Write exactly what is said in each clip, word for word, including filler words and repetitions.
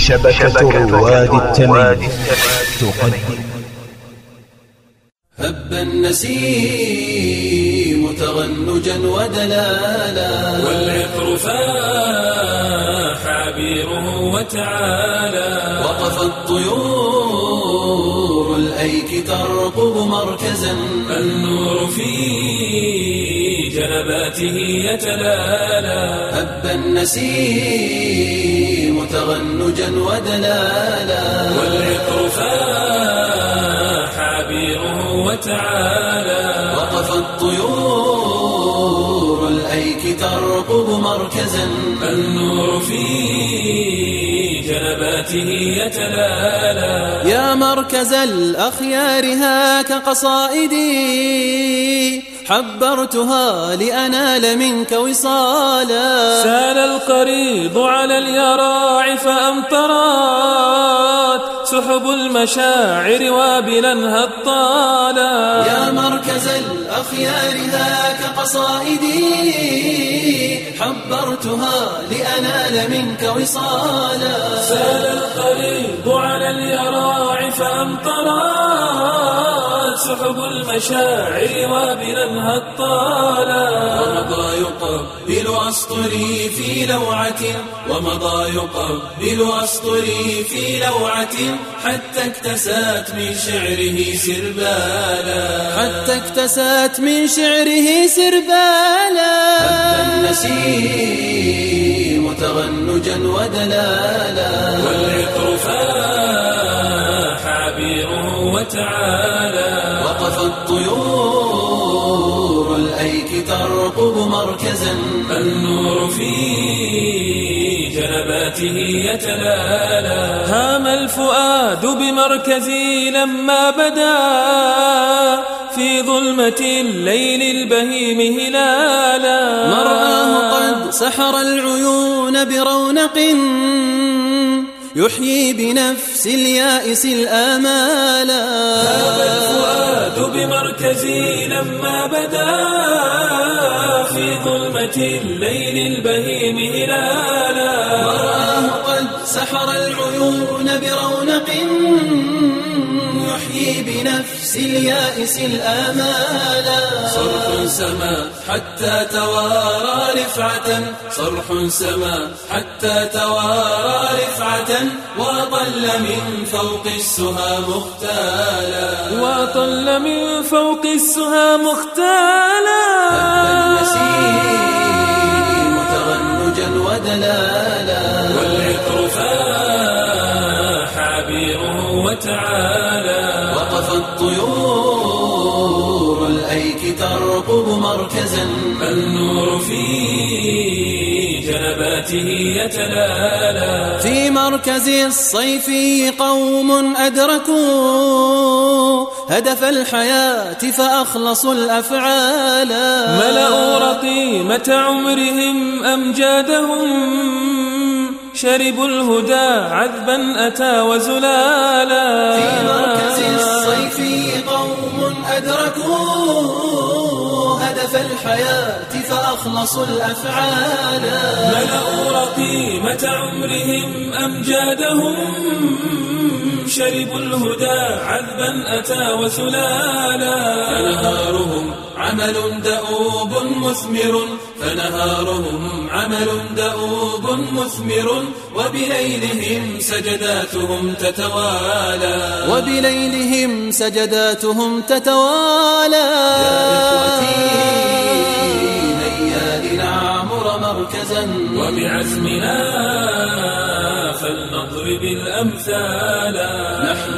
شبكة رواد التميم تقدم. هب النسيم تغنجا ودلالا، والعطر فاح عبيره وتعالى، وقف الطيور الأيك ترقب مركزا، النور في جنباته يتلالى. هب النسيم تغنجا ودلالا، والعطر فاح عبيره وتعالى، وقف الطيور الأيك ترقب مركزا، النور في جنباته يتلالى. يا مركز الأخيار هاك قصائدي، حبرتها لأنال منك وصالا. سال القريض على اليراع فأمطرت سحب المشاعر وابلا هطالا. يا مركز الأخيار هاك قصائدي، حبرتها لأنال منك وصالا. سال القريض على اليراع فأمطرت سحب المشاعر وابلا هطالا. ومضى يقبل أسطري في لوعة، ومضى يقبل أسطري في لوعة، حتى اكتسات من شعره سربالا، حتى اكتسات من شعره سربالا. هب النسيم تغنجا ودلالا، والعطر فاح عبيره وتعالى، وقف الطيور الأيك ترقب مركزا، النور في جنباته يتلالى. هام الفؤاد بمركزي لما بدا في ظلمة الليل البهيم هلالا. مرآه قد سحر العيون برونق، يحيي بنفس اليائس الآمالا. هام الفؤاد بمركزي لما بدا في ظلمة الليل البهيم هلالا. مرآه قد سحر العيون برونق، يحيي بنفس اليائس الآمالا. صرح سما حتى توارى رفعة، صرح سما حتى توارى رفعة، وطل من فوق السها مختالا، وطل من فوق السها مختالا. هب النسيم تغنجا ودلالا، والعطر فاح عبيره وتعالى، وقف الطيور الأيك ترقب مركزا، النور في جنباته يتلالى. في مركز الصيف قوم أدركوا هدف الحياة فأخلصوا الأفعال، ملأوا رقيمة عمرهم أمجادهم، شربوا الهدى عذبا أتى وزلالا. في مركز الصيف قوم أدركوا هدف الحياة فأخلصوا الأفعال، ملأوا رقيمة عمرهم أمجادهم، شربوا الهدى عذبا أتى وسلالا. فنهارهم عمل دؤوب مثمر، فنهارهم عمل دؤوب مثمر، وبليلهم سجداتهم تتوالى، وبليلهم سجداتهم تتوالى. يا إخوتي هيا لنعمر مركزا، وبعزمنا فلنضرب الأمثال. نحن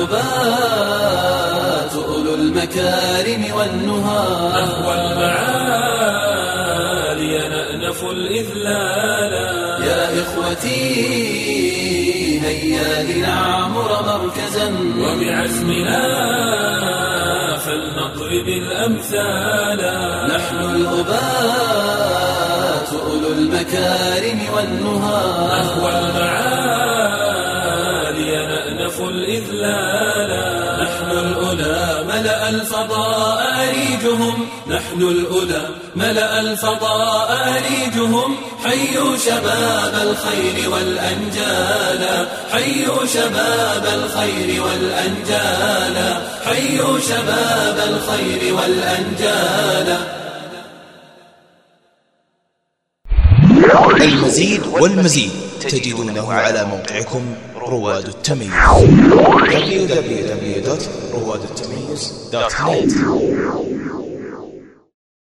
الأبات أولو المكارم والنهى، نحو المعالي نأنف الإذلال. يا إخوتي هيا لنعمر مركزا، وبعزمنا فلنضرب الأمثال. نحن الأبات أولو المكارم والنهى، نحو المعالي نأنف الإذلال. نحن الأولى ملأ الفضاء أريجهم، نحن الأولى ملأ الفضاء أريجهم، حيوا شباب الخير والأنجال، حيوا شباب الخير والأنجالا حيوا شباب الخير والأنجالا. المزيد والمزيد تجدونه على موقعكم رواد التميز دبليو دبليو دبليو دوت رواد التميز دوت نت.